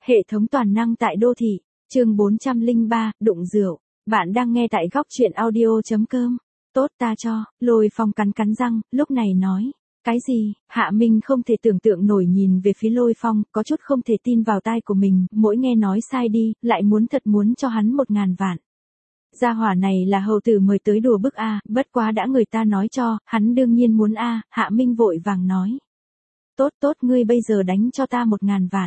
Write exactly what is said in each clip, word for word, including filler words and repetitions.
Hệ thống toàn năng tại đô thị, chương bốn trăm lẻ ba, đụng rượu. Bạn đang nghe tại góc truyện audio chấm com. Tốt ta cho, Lôi Phong cắn cắn răng, lúc này nói. Cái gì? Hạ Minh không thể tưởng tượng nổi nhìn về phía Lôi Phong, có chút không thể tin vào tai của mình, mỗi nghe nói sai đi, lại muốn thật muốn cho hắn một ngàn vạn. Gia hỏa này là hầu tử mời tới đùa bức a, bất quá đã người ta nói cho, hắn đương nhiên muốn a, Hạ Minh vội vàng nói. Tốt tốt ngươi bây giờ đánh cho ta một ngàn vạn.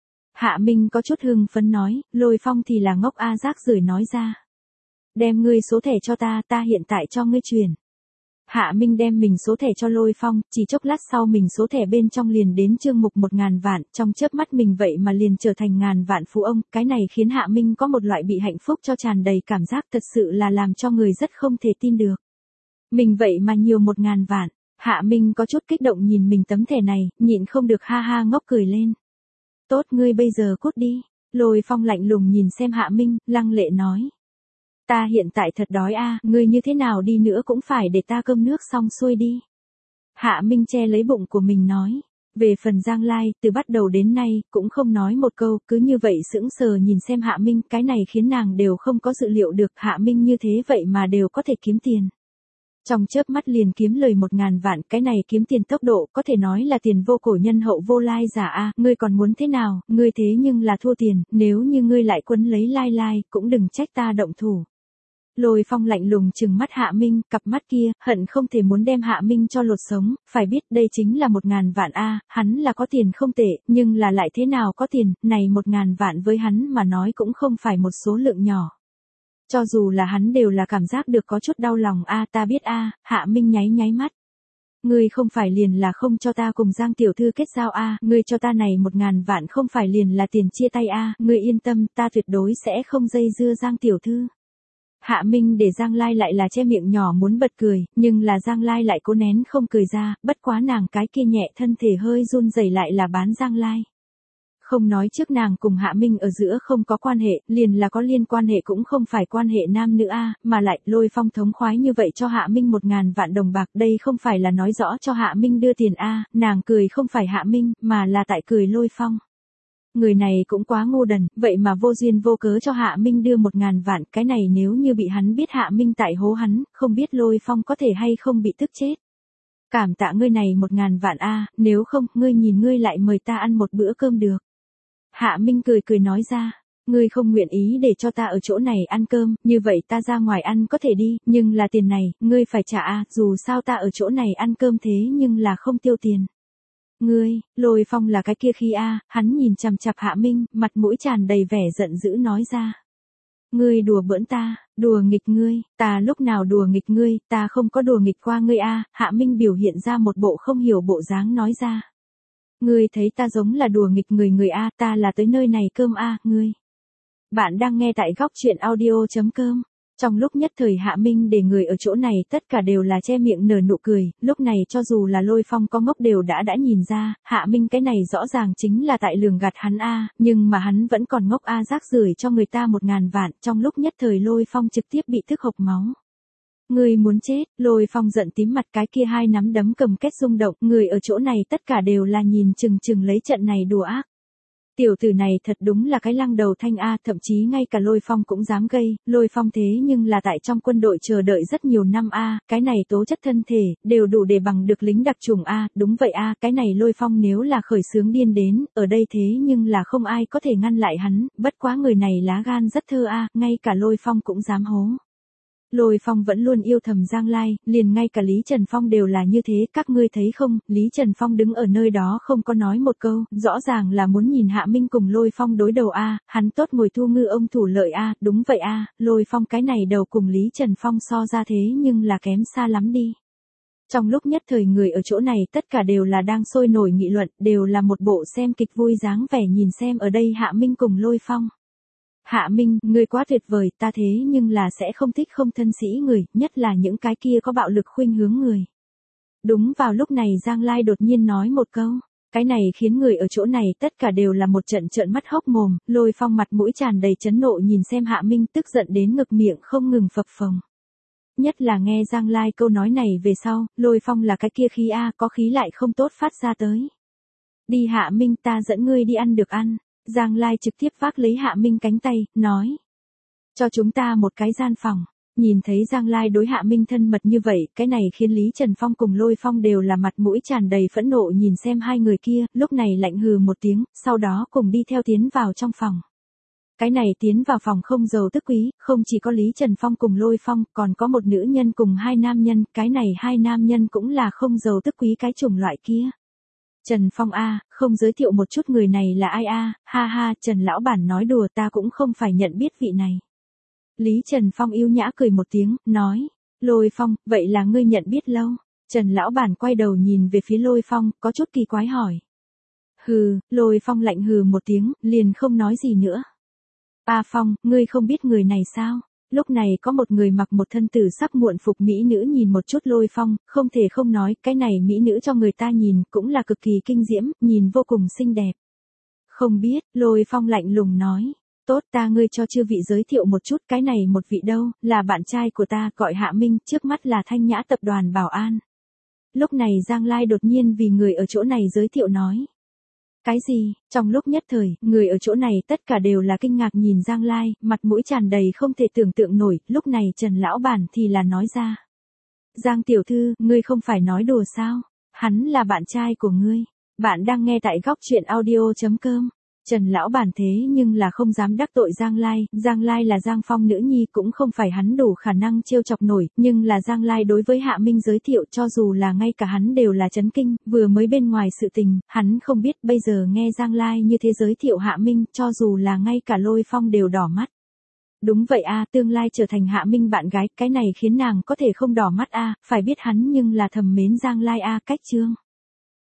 Hạ Minh có chút hưng phấn nói, Lôi Phong thì là ngốc a rác rưởi nói ra. Đem ngươi số thẻ cho ta, ta hiện tại cho ngươi truyền. Hạ Minh đem mình số thẻ cho Lôi Phong, chỉ chốc lát sau mình số thẻ bên trong liền đến chương mục một ngàn vạn, trong chớp mắt mình vậy mà liền trở thành ngàn vạn phú ông, cái này khiến Hạ Minh có một loại bị hạnh phúc cho tràn đầy cảm giác thật sự là làm cho người rất không thể tin được. Mình vậy mà nhiều một ngàn vạn, Hạ Minh có chút kích động nhìn mình tấm thẻ này, nhịn không được ha ha ngốc cười lên. Tốt ngươi bây giờ cút đi, Lôi Phong lạnh lùng nhìn xem Hạ Minh, lăng lệ nói. Ta hiện tại thật đói a, ngươi như thế nào đi nữa cũng phải để ta cơm nước xong xuôi đi. Hạ Minh che lấy bụng của mình nói. Về phần Giang Lai, từ bắt đầu đến nay, cũng không nói một câu, cứ như vậy sững sờ nhìn xem Hạ Minh, cái này khiến nàng đều không có dự liệu được Hạ Minh như thế vậy mà đều có thể kiếm tiền. Trong chớp mắt liền kiếm lời một ngàn vạn, cái này kiếm tiền tốc độ có thể nói là tiền vô cổ nhân hậu vô lai giả a, ngươi còn muốn thế nào, ngươi thế nhưng là thua tiền, nếu như ngươi lại quấn lấy lai lai, cũng đừng trách ta động thủ. Lôi Phong lạnh lùng trừng mắt Hạ Minh, cặp mắt kia, hận không thể muốn đem Hạ Minh cho lột sống, phải biết đây chính là một ngàn vạn a, hắn là có tiền không tệ, nhưng là lại thế nào có tiền, này một ngàn vạn với hắn mà nói cũng không phải một số lượng nhỏ. Cho dù là hắn đều là cảm giác được có chút đau lòng a, ta biết a, Hạ Minh nháy nháy mắt. Ngươi không phải liền là không cho ta cùng Giang tiểu thư kết giao a, ngươi cho ta này một ngàn vạn không phải liền là tiền chia tay a, ngươi yên tâm, ta tuyệt đối sẽ không dây dưa Giang tiểu thư. Hạ Minh để Giang Lai lại là che miệng nhỏ muốn bật cười, nhưng là Giang Lai lại cố nén không cười ra, bất quá nàng cái kia nhẹ thân thể hơi run rẩy lại là bán Giang Lai. Không nói trước nàng cùng Hạ Minh ở giữa không có quan hệ, liền là có liên quan hệ cũng không phải quan hệ nam nữ a, mà lại Lôi Phong thống khoái như vậy cho Hạ Minh một ngàn vạn đồng bạc, đây không phải là nói rõ cho Hạ Minh đưa tiền a, nàng cười không phải Hạ Minh, mà là tại cười Lôi Phong. Người này cũng quá ngu đần, vậy mà vô duyên vô cớ cho Hạ Minh đưa một ngàn vạn, cái này nếu như bị hắn biết Hạ Minh tại hố hắn, không biết Lôi Phong có thể hay không bị tức chết. Cảm tạ ngươi này một ngàn vạn a, nếu không, ngươi nhìn ngươi lại mời ta ăn một bữa cơm được. Hạ Minh cười cười nói ra, ngươi không nguyện ý để cho ta ở chỗ này ăn cơm, như vậy ta ra ngoài ăn có thể đi, nhưng là tiền này, ngươi phải trả a, dù sao ta ở chỗ này ăn cơm thế nhưng là không tiêu tiền. Ngươi, Lôi Phong là cái kia khi a, hắn nhìn chằm chằm Hạ Minh, mặt mũi tràn đầy vẻ giận dữ nói ra. Ngươi đùa bỡn ta, đùa nghịch ngươi, ta lúc nào đùa nghịch ngươi, ta không có đùa nghịch qua ngươi a, Hạ Minh biểu hiện ra một bộ không hiểu bộ dáng nói ra. Ngươi thấy ta giống là đùa nghịch người người a, ta là tới nơi này cơm a, ngươi. Bạn đang nghe tại góc truyện audio chấm com. Trong lúc nhất thời Hạ Minh để người ở chỗ này tất cả đều là che miệng nở nụ cười, lúc này cho dù là Lôi Phong có ngốc đều đã đã nhìn ra, Hạ Minh cái này rõ ràng chính là tại lường gạt hắn a, nhưng mà hắn vẫn còn ngốc a rác rưởi cho người ta một ngàn vạn, trong lúc nhất thời Lôi Phong trực tiếp bị tức hộc máu. Người muốn chết, Lôi Phong giận tím mặt, cái kia hai nắm đấm cầm kết rung động, người ở chỗ này tất cả đều là nhìn chừng chừng lấy trận này đùa ác. Tiểu tử này thật đúng là cái lăng đầu thanh a, thậm chí ngay cả Lôi Phong cũng dám gây, Lôi Phong thế nhưng là tại trong quân đội chờ đợi rất nhiều năm a, cái này tố chất thân thể, đều đủ để bằng được lính đặc chủng a, đúng vậy a, cái này Lôi Phong nếu là khởi xướng điên đến, ở đây thế nhưng là không ai có thể ngăn lại hắn, bất quá người này lá gan rất thơ a, ngay cả Lôi Phong cũng dám hố. Lôi Phong vẫn luôn yêu thầm Giang Lai, liền ngay cả Lý Trần Phong đều là như thế, các ngươi thấy không, Lý Trần Phong đứng ở nơi đó không có nói một câu, rõ ràng là muốn nhìn Hạ Minh cùng Lôi Phong đối đầu a, hắn tốt ngồi thu ngư ông thủ lợi a, đúng vậy a, Lôi Phong cái này đầu cùng Lý Trần Phong so ra thế nhưng là kém xa lắm đi. Trong lúc nhất thời người ở chỗ này tất cả đều là đang sôi nổi nghị luận, đều là một bộ xem kịch vui dáng vẻ nhìn xem ở đây Hạ Minh cùng Lôi Phong. Hạ Minh, ngươi quá tuyệt vời, ta thế nhưng là sẽ không thích không thân sĩ người, nhất là những cái kia có bạo lực khuynh hướng người. Đúng vào lúc này Giang Lai đột nhiên nói một câu, cái này khiến người ở chỗ này tất cả đều là một trận trợn mắt hốc mồm, Lôi Phong mặt mũi tràn đầy chấn nộ nhìn xem Hạ Minh tức giận đến ngực miệng không ngừng phập phồng. Nhất là nghe Giang Lai câu nói này về sau, Lôi Phong là cái kia khí a, có khí lại không tốt phát ra tới. Đi Hạ Minh, ta dẫn ngươi đi ăn được ăn. Giang Lai trực tiếp vác lấy Hạ Minh cánh tay, nói. Cho chúng ta một cái gian phòng. Nhìn thấy Giang Lai đối Hạ Minh thân mật như vậy, cái này khiến Lý Trần Phong cùng Lôi Phong đều là mặt mũi tràn đầy phẫn nộ nhìn xem hai người kia, lúc này lạnh hừ một tiếng, sau đó cùng đi theo tiến vào trong phòng. Cái này tiến vào phòng không giàu tức quý, không chỉ có Lý Trần Phong cùng Lôi Phong, còn có một nữ nhân cùng hai nam nhân, cái này hai nam nhân cũng là không giàu tức quý cái chủng loại kia. Trần Phong a, không giới thiệu một chút người này là ai a, ha ha, Trần lão bản nói đùa, ta cũng không phải nhận biết vị này. Lý Trần Phong yêu nhã cười một tiếng, nói, Lôi Phong, vậy là ngươi nhận biết lâu. Trần lão bản quay đầu nhìn về phía Lôi Phong, có chút kỳ quái hỏi. Hừ, Lôi Phong lạnh hừ một tiếng, liền không nói gì nữa. A Phong, ngươi không biết người này sao? Lúc này có một người mặc một thân tử sắc muộn phục mỹ nữ nhìn một chút Lôi Phong, không thể không nói, cái này mỹ nữ cho người ta nhìn cũng là cực kỳ kinh diễm, nhìn vô cùng xinh đẹp. Không biết, Lôi Phong lạnh lùng nói. Tốt, ta ngươi cho chư vị giới thiệu một chút, cái này một vị đâu, là bạn trai của ta, gọi Hạ Minh, trước mắt là Thanh Nhã tập đoàn bảo an. Lúc này Giang Lai đột nhiên vì người ở chỗ này giới thiệu nói. Cái gì? Trong lúc nhất thời, người ở chỗ này tất cả đều là kinh ngạc nhìn Giang Lai, mặt mũi tràn đầy không thể tưởng tượng nổi, lúc này Trần lão bản thì là nói ra. Giang tiểu thư, ngươi không phải nói đùa sao? Hắn là bạn trai của ngươi. Bạn đang nghe tại góc truyện audio chấm com. Trần lão bản thế nhưng là không dám đắc tội Giang Lai, Giang Lai là Giang Phong nữ nhi cũng không phải hắn đủ khả năng trêu chọc nổi, nhưng là Giang Lai đối với Hạ Minh giới thiệu cho dù là ngay cả hắn đều là chấn kinh, vừa mới bên ngoài sự tình, hắn không biết bây giờ nghe Giang Lai như thế giới thiệu Hạ Minh, cho dù là ngay cả Lôi Phong đều đỏ mắt. Đúng vậy a, tương lai trở thành Hạ Minh bạn gái, cái này khiến nàng có thể không đỏ mắt a, phải biết hắn nhưng là thầm mến Giang Lai a, cách chương.